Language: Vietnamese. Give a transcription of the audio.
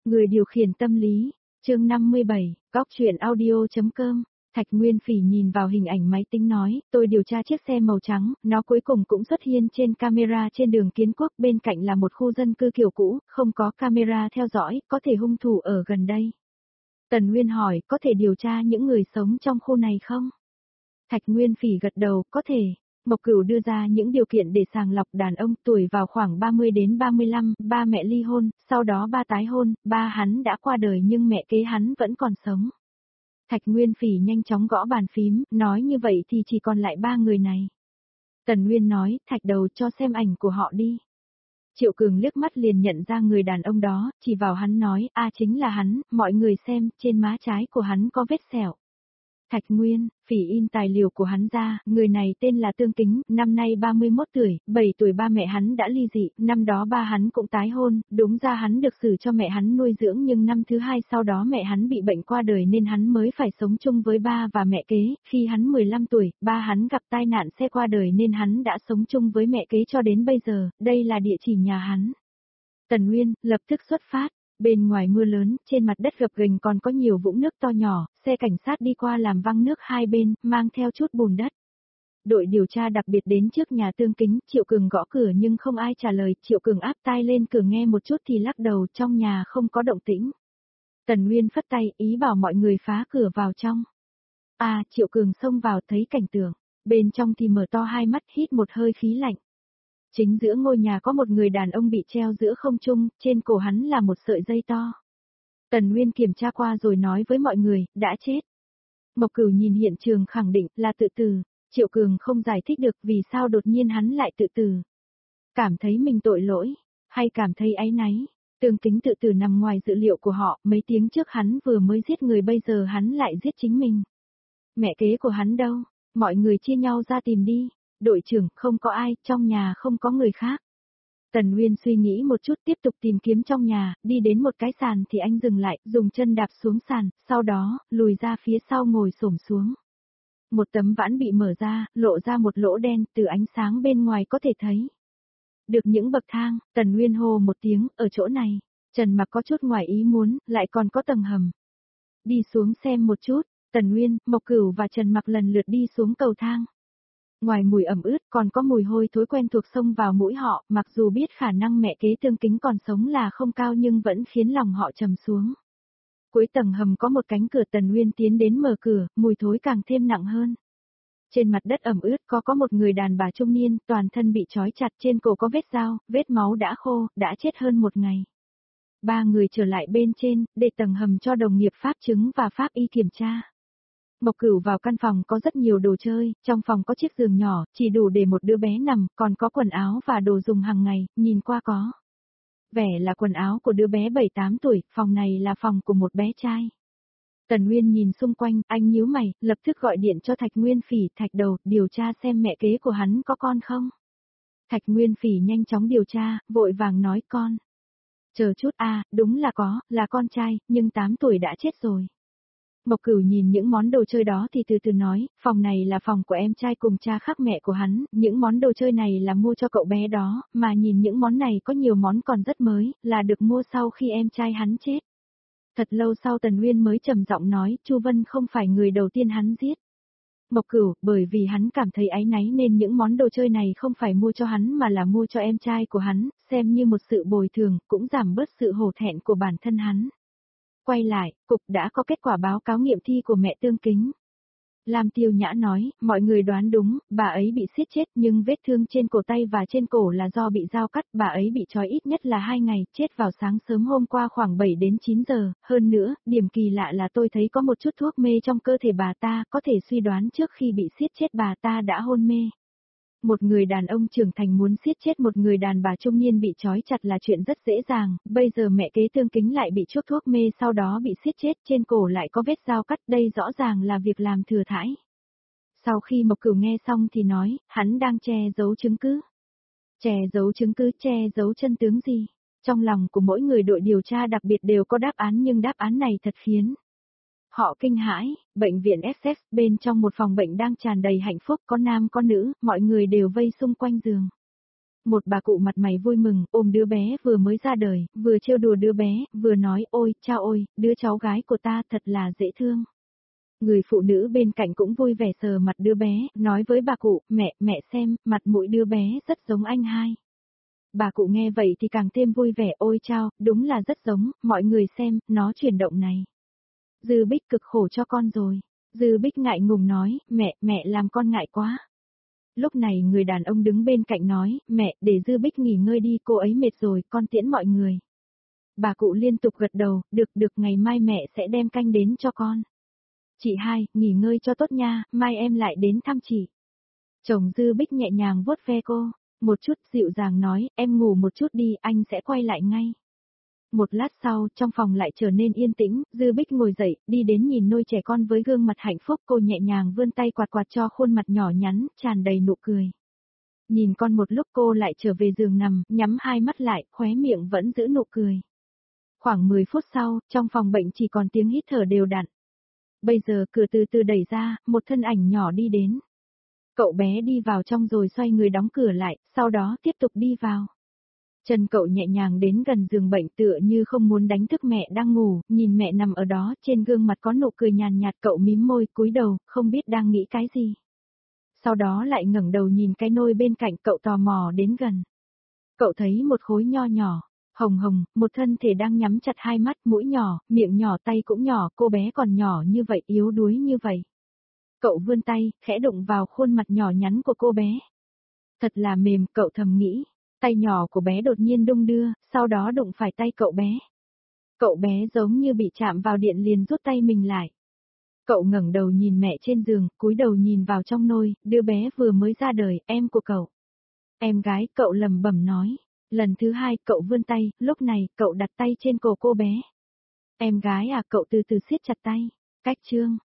Người điều khiển tâm lý, chương 57, góc chuyện audio.com. Thạch Nguyên Phỉ nhìn vào hình ảnh máy tính nói, tôi điều tra chiếc xe màu trắng, nó cuối cùng cũng xuất hiện trên camera trên đường Kiến Quốc, bên cạnh là một khu dân cư kiểu cũ, không có camera theo dõi, có thể hung thủ ở gần đây. Tần Nguyên hỏi, có thể điều tra những người sống trong khu này không? Thạch Nguyên Phỉ gật đầu, có thể. Mộc Cửu đưa ra những điều kiện để sàng lọc đàn ông tuổi vào khoảng 30 đến 35, ba mẹ ly hôn, sau đó ba tái hôn, ba hắn đã qua đời nhưng mẹ kế hắn vẫn còn sống. Thạch Nguyên Phỉ nhanh chóng gõ bàn phím, nói như vậy thì chỉ còn lại ba người này. Tần Nguyên nói, Thạch Đầu cho xem ảnh của họ đi. Triệu Cường liếc mắt liền nhận ra người đàn ông đó, chỉ vào hắn nói, chính là hắn, mọi người xem, trên má trái của hắn có vết sẹo. Thạch Nguyên, Phỉ in tài liệu của hắn ra, người này tên là Tương Kính, năm nay 31 tuổi, 7 tuổi ba mẹ hắn đã ly dị, năm đó ba hắn cũng tái hôn, đúng ra hắn được xử cho mẹ hắn nuôi dưỡng nhưng năm thứ hai sau đó mẹ hắn bị bệnh qua đời nên hắn mới phải sống chung với ba và mẹ kế, khi hắn 15 tuổi, ba hắn gặp tai nạn xe qua đời nên hắn đã sống chung với mẹ kế cho đến bây giờ, đây là địa chỉ nhà hắn. Tần Nguyên, lập tức xuất phát. Bên ngoài mưa lớn, trên mặt đất gập ghềnh còn có nhiều vũng nước to nhỏ, xe cảnh sát đi qua làm văng nước hai bên, mang theo chút bùn đất. Đội điều tra đặc biệt đến trước nhà Tương Kính, Triệu Cường gõ cửa nhưng không ai trả lời, Triệu Cường áp tai lên cửa nghe một chút thì lắc đầu, trong nhà không có động tĩnh. Tần Nguyên phất tay, ý bảo mọi người phá cửa vào trong. Triệu Cường xông vào thấy cảnh tượng, bên trong thì mở to hai mắt hít một hơi khí lạnh. Chính giữa ngôi nhà có một người đàn ông bị treo giữa không trung, trên cổ hắn là một sợi dây to. Tần Nguyên kiểm tra qua rồi nói với mọi người, đã chết. Mộc Cửu nhìn hiện trường khẳng định là tự tử, Triệu Cường không giải thích được vì sao đột nhiên hắn lại tự tử. Cảm thấy mình tội lỗi, hay cảm thấy áy náy, Tương Kính tự tử nằm ngoài dự liệu của họ, mấy tiếng trước hắn vừa mới giết người bây giờ hắn lại giết chính mình. Mẹ kế của hắn đâu, mọi người chia nhau ra tìm đi. Đội trưởng, không có ai, trong nhà không có người khác. Tần Nguyên suy nghĩ một chút tiếp tục tìm kiếm trong nhà, đi đến một cái sàn thì anh dừng lại, dùng chân đạp xuống sàn, sau đó, lùi ra phía sau ngồi xổm xuống. Một tấm vãn bị mở ra, lộ ra một lỗ đen, từ ánh sáng bên ngoài có thể thấy. Được những bậc thang, Tần Nguyên hô một tiếng, ở chỗ này. Trần Mặc có chút ngoài ý muốn, lại còn có tầng hầm. Đi xuống xem một chút, Tần Nguyên, Mộc Cửu và Trần Mặc lần lượt đi xuống cầu thang. Ngoài mùi ẩm ướt còn có mùi hôi thối quen thuộc xông vào mũi họ, mặc dù biết khả năng mẹ kế Tương Kính còn sống là không cao nhưng vẫn khiến lòng họ trầm xuống. Cuối tầng hầm có một cánh cửa, Tần Nguyên tiến đến mở cửa, mùi thối càng thêm nặng hơn. Trên mặt đất ẩm ướt có một người đàn bà trung niên, toàn thân bị trói chặt, trên cổ có vết dao, vết máu đã khô, đã chết hơn một ngày. Ba người trở lại bên trên, để tầng hầm cho đồng nghiệp pháp chứng và pháp y kiểm tra. Mộc Cửu vào căn phòng có rất nhiều đồ chơi, trong phòng có chiếc giường nhỏ, chỉ đủ để một đứa bé nằm, còn có quần áo và đồ dùng hàng ngày, nhìn qua có vẻ là quần áo của đứa bé 7-8 tuổi, phòng này là phòng của một bé trai. Tần Nguyên nhìn xung quanh, anh nhíu mày, lập tức gọi điện cho Thạch Nguyên Phỉ, Thạch Đầu, điều tra xem mẹ kế của hắn có con không. Thạch Nguyên Phỉ nhanh chóng điều tra, vội vàng nói con. Chờ chút, đúng là có, là con trai, nhưng 8 tuổi đã chết rồi. Mộc Cửu nhìn những món đồ chơi đó thì từ từ nói, phòng này là phòng của em trai cùng cha khác mẹ của hắn, những món đồ chơi này là mua cho cậu bé đó, mà nhìn những món này có nhiều món còn rất mới, là được mua sau khi em trai hắn chết. Thật lâu sau Tần Nguyên mới trầm giọng nói, Chu Vân không phải người đầu tiên hắn giết. Mộc Cửu, bởi vì hắn cảm thấy áy náy nên những món đồ chơi này không phải mua cho hắn mà là mua cho em trai của hắn, xem như một sự bồi thường, cũng giảm bớt sự hổ thẹn của bản thân hắn. Quay lại, cục đã có kết quả báo cáo nghiệm thi của mẹ Tương Kính. Lam Tiêu Nhã nói, mọi người đoán đúng, bà ấy bị siết chết nhưng vết thương trên cổ tay và trên cổ là do bị dao cắt, bà ấy bị trói ít nhất là 2 ngày, chết vào sáng sớm hôm qua khoảng 7 đến 9 giờ, hơn nữa, điểm kỳ lạ là tôi thấy có một chút thuốc mê trong cơ thể bà ta, có thể suy đoán trước khi bị siết chết bà ta đã hôn mê. Một người đàn ông trưởng thành muốn siết chết một người đàn bà trung niên bị trói chặt là chuyện rất dễ dàng, bây giờ mẹ kế Tương Kính lại bị chuốc thuốc mê sau đó bị siết chết, trên cổ lại có vết dao cắt, đây rõ ràng là việc làm thừa thãi. Sau khi Mộc Cửu nghe xong thì nói, hắn đang che giấu chứng cứ. Che giấu chứng cứ, che giấu chân tướng gì? Trong lòng của mỗi người đội điều tra đặc biệt đều có đáp án nhưng đáp án này thật khiến họ kinh hãi. Bệnh viện SS, bên trong một phòng bệnh đang tràn đầy hạnh phúc, có nam có nữ, mọi người đều vây xung quanh giường. Một bà cụ mặt mày vui mừng, ôm đứa bé vừa mới ra đời, vừa trêu đùa đứa bé, vừa nói ôi, cha ôi, đứa cháu gái của ta thật là dễ thương. Người phụ nữ bên cạnh cũng vui vẻ sờ mặt đứa bé, nói với bà cụ, mẹ xem, mặt mũi đứa bé rất giống anh hai. Bà cụ nghe vậy thì càng thêm vui vẻ, ôi chao, đúng là rất giống, mọi người xem, nó chuyển động này. Dư Bích cực khổ cho con rồi. Dư Bích ngại ngùng nói, mẹ làm con ngại quá. Lúc này người đàn ông đứng bên cạnh nói, mẹ, để Dư Bích nghỉ ngơi đi, cô ấy mệt rồi, con tiễn mọi người. Bà cụ liên tục gật đầu, được, ngày mai mẹ sẽ đem canh đến cho con. Chị hai, nghỉ ngơi cho tốt nha, mai em lại đến thăm chị. Chồng Dư Bích nhẹ nhàng vuốt ve cô, một chút dịu dàng nói, em ngủ một chút đi, anh sẽ quay lại ngay. Một lát sau, trong phòng lại trở nên yên tĩnh, Dư Bích ngồi dậy, đi đến nhìn nôi trẻ con với gương mặt hạnh phúc, cô nhẹ nhàng vươn tay quạt quạt cho khuôn mặt nhỏ nhắn, tràn đầy nụ cười. Nhìn con một lúc cô lại trở về giường nằm, nhắm hai mắt lại, khóe miệng vẫn giữ nụ cười. Khoảng 10 phút sau, trong phòng bệnh chỉ còn tiếng hít thở đều đặn. Bây giờ cửa từ từ đẩy ra, một thân ảnh nhỏ đi đến. Cậu bé đi vào trong rồi xoay người đóng cửa lại, sau đó tiếp tục đi vào. Chân cậu nhẹ nhàng đến gần giường bệnh tựa như không muốn đánh thức mẹ đang ngủ, nhìn mẹ nằm ở đó, trên gương mặt có nụ cười nhàn nhạt, cậu mím môi, cúi đầu, không biết đang nghĩ cái gì. Sau đó lại ngẩng đầu nhìn cái nôi bên cạnh, cậu tò mò đến gần. Cậu thấy một khối nho nhỏ, hồng hồng, một thân thể đang nhắm chặt hai mắt, mũi nhỏ, miệng nhỏ, tay cũng nhỏ, cô bé còn nhỏ như vậy, yếu đuối như vậy. Cậu vươn tay, khẽ đụng vào khuôn mặt nhỏ nhắn của cô bé. Thật là mềm, cậu thầm nghĩ. Tay nhỏ của bé đột nhiên đung đưa, sau đó đụng phải tay cậu bé. Cậu bé giống như bị chạm vào điện liền rút tay mình lại. Cậu ngẩng đầu nhìn mẹ trên giường, cúi đầu nhìn vào trong nôi, đứa bé vừa mới ra đời, em của cậu. Em gái, cậu lẩm bẩm nói. Lần thứ hai, cậu vươn tay, lúc này, cậu đặt tay trên cổ cô bé. Em gái à, cậu từ từ siết chặt tay. Cách chương.